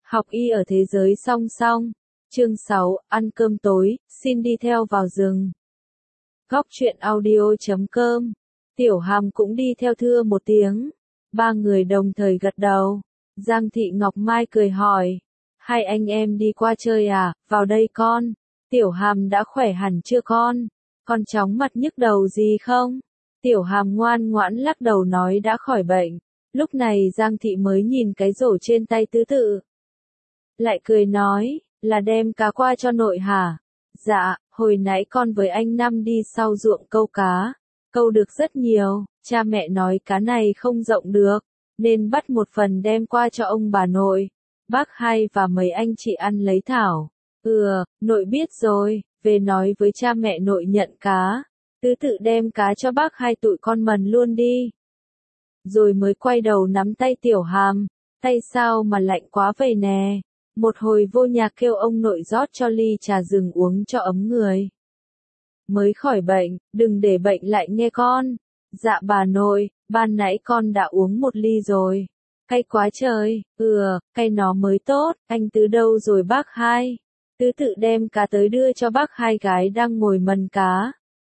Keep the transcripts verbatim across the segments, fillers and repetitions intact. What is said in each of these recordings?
Học y ở thế giới song song. Chương sáu, ăn cơm tối, xin đi theo vào rừng. Góc truyện audio chấm com. Tiểu Hàm cũng đi theo thưa một tiếng. Ba người đồng thời gật đầu. Giang Thị Ngọc Mai cười hỏi. Hai anh em đi qua chơi à, vào đây con. Tiểu Hàm đã khỏe hẳn chưa con? Con chóng mặt nhức đầu gì không? Tiểu Hàm ngoan ngoãn lắc đầu nói đã khỏi bệnh. Lúc này Giang Thị mới nhìn cái rổ trên tay tứ tự. Lại cười nói, là đem cá qua cho nội hả? Dạ, hồi nãy con với anh Năm đi sau ruộng câu cá. Câu được rất nhiều, cha mẹ nói cá này không rộng được, nên bắt một phần đem qua cho ông bà nội. Bác Hai và mấy anh chị ăn lấy thảo. Ừ, nội biết rồi, về nói với cha mẹ nội nhận cá. Tứ tự đem cá cho bác Hai tụi con mần luôn đi. Rồi mới quay đầu nắm tay Tiểu Hàm, tay sao mà lạnh quá vậy nè. Một hồi vô nhà kêu ông nội rót cho ly trà rừng uống cho ấm người. Mới khỏi bệnh, đừng để bệnh lại nghe con. Dạ bà nội, ban nãy con đã uống một ly rồi. Cay quá trời, ừ, cay nó mới tốt, anh Tứ đâu rồi bác Hai? Tứ tự đem cá tới đưa cho bác Hai gái đang ngồi mần cá.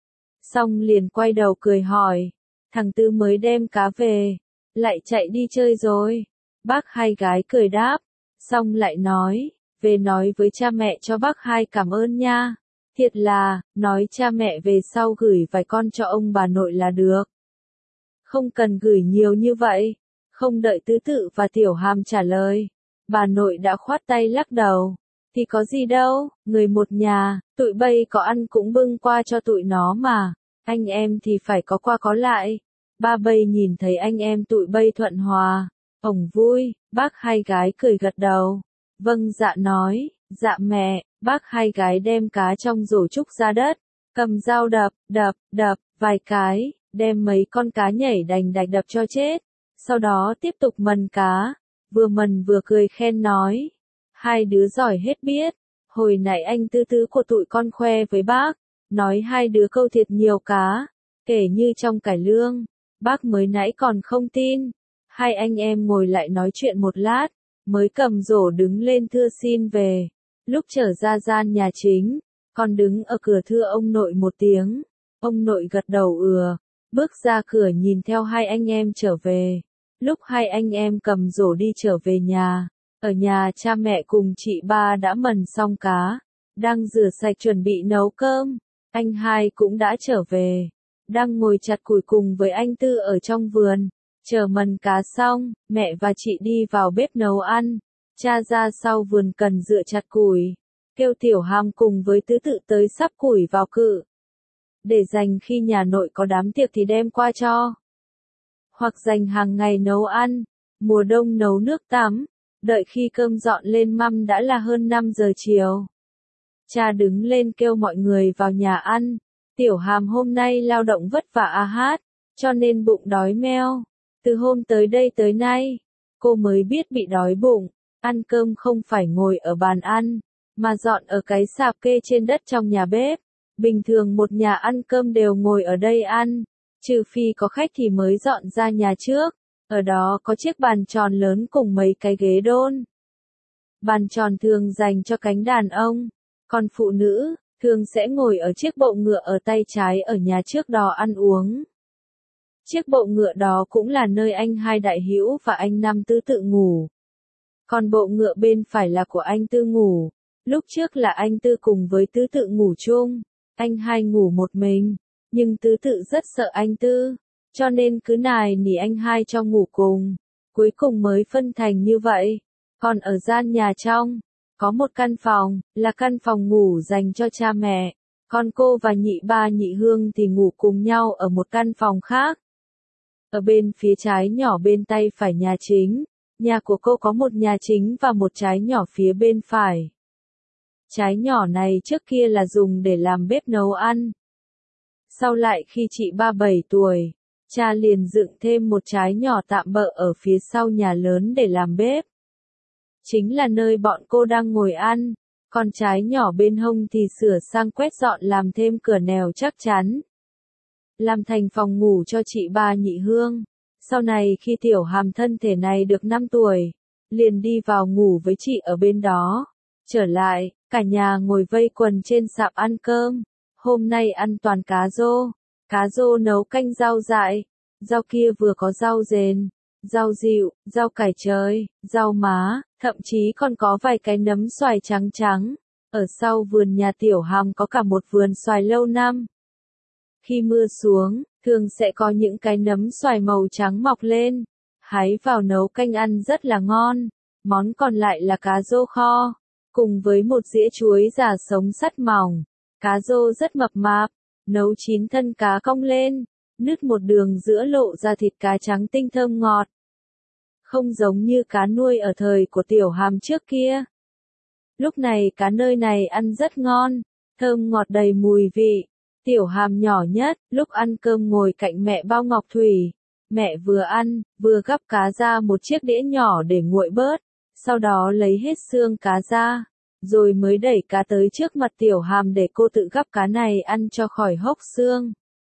Xong liền quay đầu cười hỏi, thằng Tứ mới đem cá về, lại chạy đi chơi rồi. Bác Hai gái cười đáp, xong lại nói, về nói với cha mẹ cho bác Hai cảm ơn nha. Thiệt là, nói cha mẹ về sau gửi vài con cho ông bà nội là được. Không cần gửi nhiều như vậy. Không đợi Tứ tự và Tiểu Hàm trả lời, bà nội đã khoát tay lắc đầu. Thì có gì đâu, người một nhà, tụi bay có ăn cũng bưng qua cho tụi nó mà. Anh em thì phải có qua có lại. Ba bay nhìn thấy anh em tụi bay thuận hòa, ổng vui. Bác Hai gái cười gật đầu. Vâng dạ nói, dạ mẹ. Bác Hai gái đem cá trong rổ trúc ra đất, cầm dao đập, đập, đập, vài cái, đem mấy con cá nhảy đành đạch đập cho chết. Sau đó tiếp tục mần cá, vừa mần vừa cười khen nói. Hai đứa giỏi hết biết, hồi nãy anh Tư Tứ của tụi con khoe với bác, nói hai đứa câu thiệt nhiều cá, kể như trong cải lương, bác mới nãy còn không tin. Hai anh em ngồi lại nói chuyện một lát, mới cầm rổ đứng lên thưa xin về. Lúc trở ra gian nhà chính, con đứng ở cửa thưa ông nội một tiếng, ông nội gật đầu ừa, bước ra cửa nhìn theo hai anh em trở về. Lúc hai anh em cầm rổ đi trở về nhà, ở nhà cha mẹ cùng chị ba đã mần xong cá, đang rửa sạch chuẩn bị nấu cơm. Anh Hai cũng đã trở về, đang ngồi chặt củi cùng với anh Tư ở trong vườn. Chờ mần cá xong, mẹ và chị đi vào bếp nấu ăn. Cha ra sau vườn cần dựa chặt củi, kêu Tiểu Hàm cùng với Tứ tự tới sắp củi vào cự. Để dành khi nhà nội có đám tiệc thì đem qua cho. Hoặc dành hàng ngày nấu ăn, mùa đông nấu nước tắm, đợi khi cơm dọn lên mâm đã là hơn năm giờ chiều. Cha đứng lên kêu mọi người vào nhà ăn. Tiểu Hàm hôm nay lao động vất vả a hát, cho nên bụng đói meo. Từ hôm tới đây tới nay, cô mới biết bị đói bụng. Ăn cơm không phải ngồi ở bàn ăn, mà dọn ở cái sạp kê trên đất trong nhà bếp. Bình thường một nhà ăn cơm đều ngồi ở đây ăn, trừ phi có khách thì mới dọn ra nhà trước. Ở đó có chiếc bàn tròn lớn cùng mấy cái ghế đôn. Bàn tròn thường dành cho cánh đàn ông, còn phụ nữ thường sẽ ngồi ở chiếc bậu ngựa ở tay trái ở nhà trước đó ăn uống. Chiếc bậu ngựa đó cũng là nơi anh Hai đại hữu và anh Năm Tứ tự ngủ. Còn bộ ngựa bên phải là của anh Tư ngủ. Lúc trước là anh Tư cùng với Tứ tự ngủ chung. Anh Hai ngủ một mình, nhưng Tứ tự rất sợ anh Tư, cho nên cứ nài nỉ anh Hai cho ngủ cùng. Cuối cùng mới phân thành như vậy. Còn ở gian nhà trong, có một căn phòng, là căn phòng ngủ dành cho cha mẹ. Còn cô và nhị ba nhị Hương thì ngủ cùng nhau ở một căn phòng khác. Ở bên phía trái nhỏ bên tay phải nhà chính. Nhà của cô có một nhà chính và một trái nhỏ phía bên phải. Trái nhỏ này trước kia là dùng để làm bếp nấu ăn. Sau lại khi chị ba bảy tuổi, cha liền dựng thêm một trái nhỏ tạm bợ ở phía sau nhà lớn để làm bếp. Chính là nơi bọn cô đang ngồi ăn, còn trái nhỏ bên hông thì sửa sang quét dọn làm thêm cửa nèo chắc chắn. Làm thành phòng ngủ cho chị ba nhị Hương. Sau này khi Tiểu Hàm thân thể này được năm tuổi, liền đi vào ngủ với chị ở bên đó. Trở lại, cả nhà ngồi vây quần trên sạp ăn cơm. Hôm nay ăn toàn cá rô. Cá rô nấu canh rau dại. Rau kia vừa có rau dền, rau dịu, rau cải trời, rau má, thậm chí còn có vài cái nấm xoài trắng trắng. Ở sau vườn nhà Tiểu Hàm có cả một vườn xoài lâu năm. Khi mưa xuống, thường sẽ có những cái nấm xoài màu trắng mọc lên. Hái vào nấu canh ăn rất là ngon. Món còn lại là cá rô kho, cùng với một dĩa chuối già sống sắt mỏng. Cá rô rất mập mạp, nấu chín thân cá cong lên, nứt một đường giữa lộ ra thịt cá trắng tinh thơm ngọt. Không giống như cá nuôi ở thời của Tiểu Hàm trước kia. Lúc này cá nơi này ăn rất ngon, thơm ngọt đầy mùi vị. Tiểu Hàm nhỏ nhất, lúc ăn cơm ngồi cạnh mẹ bao ngọc thủy. Mẹ vừa ăn, vừa gắp cá ra một chiếc đĩa nhỏ để nguội bớt, sau đó lấy hết xương cá ra, rồi mới đẩy cá tới trước mặt Tiểu Hàm để cô tự gắp cá này ăn cho khỏi hốc xương.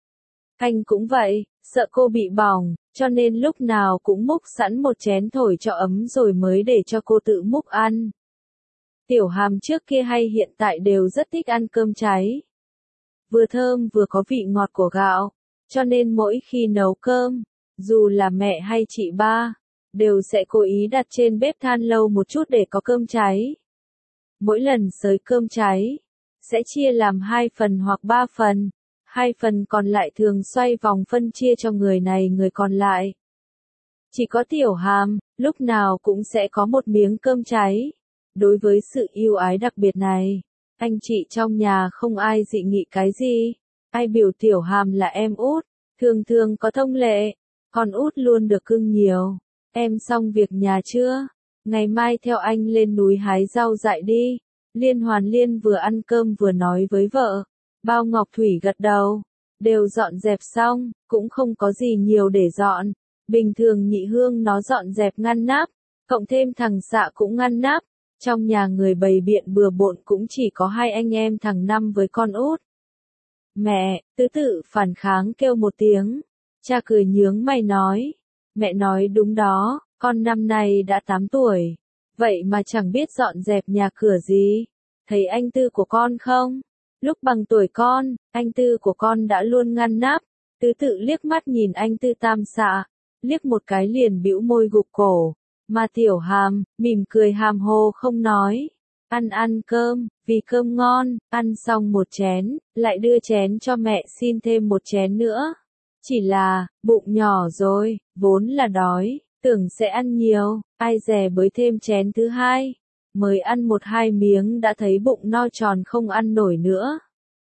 Anh cũng vậy, sợ cô bị bỏng, cho nên lúc nào cũng múc sẵn một chén thổi cho ấm rồi mới để cho cô tự múc ăn. Tiểu Hàm trước kia hay hiện tại đều rất thích ăn cơm cháy. Vừa thơm vừa có vị ngọt của gạo, cho nên mỗi khi nấu cơm, dù là mẹ hay chị ba, đều sẽ cố ý đặt trên bếp than lâu một chút để có cơm cháy. Mỗi lần xới cơm cháy, sẽ chia làm hai phần hoặc ba phần, hai phần còn lại thường xoay vòng phân chia cho người này người còn lại. Chỉ có Tiểu Hàm, lúc nào cũng sẽ có một miếng cơm cháy. Đối với sự yêu ái đặc biệt này, anh chị trong nhà không ai dị nghị cái gì. Ai biểu Tiểu Hàm là em út, thường thường có thông lệ, con út luôn được cưng nhiều. Em xong việc nhà chưa? Ngày mai theo anh lên núi hái rau dại đi. Liên Hoàn Liên vừa ăn cơm vừa nói với vợ. Bao Ngọc Thủy gật đầu. Đều dọn dẹp xong, cũng không có gì nhiều để dọn. Bình thường Nhị Hương nó dọn dẹp ngăn nắp, cộng thêm thằng Xạ cũng ngăn nắp. Trong nhà người bày biện bừa bộn cũng chỉ có hai anh em thằng Năm với con út. Mẹ, Tứ Tự phản kháng kêu một tiếng. Cha cười nhướng mày nói. Mẹ nói đúng đó, con năm nay đã tám tuổi. Vậy mà chẳng biết dọn dẹp nhà cửa gì. Thấy anh Tư của con không? Lúc bằng tuổi con, anh Tư của con đã luôn ngăn nắp. Tứ Tự liếc mắt nhìn anh Tư Tam Xạ, liếc một cái liền bĩu môi gục cổ. Mà Tiểu Hàm, mỉm cười hàm hồ không nói. Ăn ăn cơm, vì cơm ngon, ăn xong một chén, lại đưa chén cho mẹ xin thêm một chén nữa. Chỉ là, bụng nhỏ rồi, vốn là đói, tưởng sẽ ăn nhiều, ai dè bới thêm chén thứ hai. Mới ăn một hai miếng đã thấy bụng no tròn không ăn nổi nữa.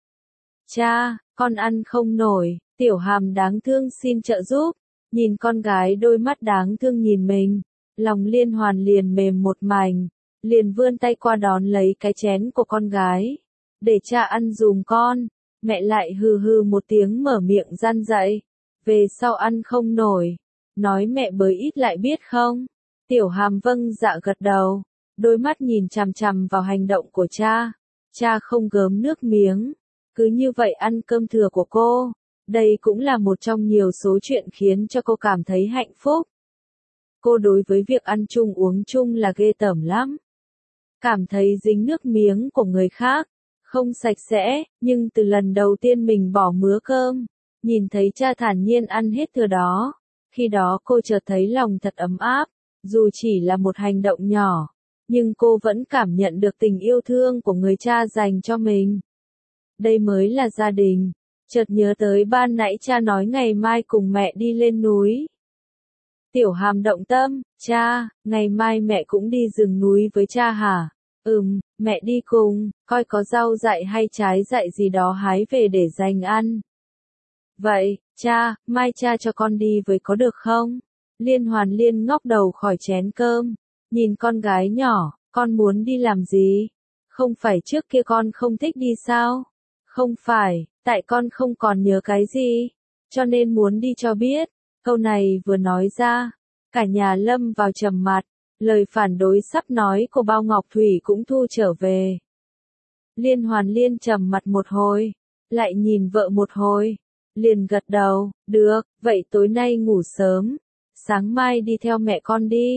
Cha, con ăn không nổi, Tiểu Hàm đáng thương xin trợ giúp. Nhìn con gái đôi mắt đáng thương nhìn mình, lòng Liên Hoàn liền mềm một mảnh, liền vươn tay qua đón lấy cái chén của con gái. Để cha ăn dùm con, mẹ lại hừ hừ một tiếng mở miệng răn dạy. Về sau ăn không nổi, nói mẹ bới ít lại biết không? Tiểu Hàm vâng dạ gật đầu, đôi mắt nhìn chằm chằm vào hành động của cha. Cha không gớm nước miếng, cứ như vậy ăn cơm thừa của cô. Đây cũng là một trong nhiều số chuyện khiến cho cô cảm thấy hạnh phúc. Cô đối với việc ăn chung uống chung là ghê tởm lắm. Cảm thấy dính nước miếng của người khác, không sạch sẽ, nhưng từ lần đầu tiên mình bỏ mứa cơm, nhìn thấy cha thản nhiên ăn hết thừa đó, khi đó cô chợt thấy lòng thật ấm áp, dù chỉ là một hành động nhỏ, nhưng cô vẫn cảm nhận được tình yêu thương của người cha dành cho mình. Đây mới là gia đình. Chợt nhớ tới ban nãy cha nói ngày mai cùng mẹ đi lên núi. Tiểu Hàm động tâm, cha, ngày mai mẹ cũng đi rừng núi với cha hả? Ừm, mẹ đi cùng, coi có rau dại hay trái dại gì đó hái về để dành ăn. Vậy, cha, mai cha cho con đi với có được không? Liên Hoàn Liên ngóc đầu khỏi chén cơm, nhìn con gái nhỏ, con muốn đi làm gì? Không phải trước kia con không thích đi sao? Không phải, tại con không còn nhớ cái gì, cho nên muốn đi cho biết. Câu này vừa nói ra, cả nhà lâm vào trầm mặc, lời phản đối sắp nói của Bao Ngọc Thủy cũng thu trở về. Liên Hoàn Liên trầm mặt một hồi, lại nhìn vợ một hồi, liền gật đầu, được, vậy tối nay ngủ sớm, sáng mai đi theo mẹ con đi,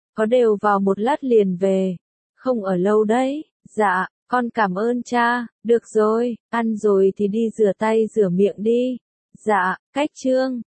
Có đều vào một lát liền về. Không ở lâu đấy. Dạ, con cảm ơn cha. Được rồi, ăn rồi thì đi rửa tay rửa miệng đi. Dạ, cách Trương.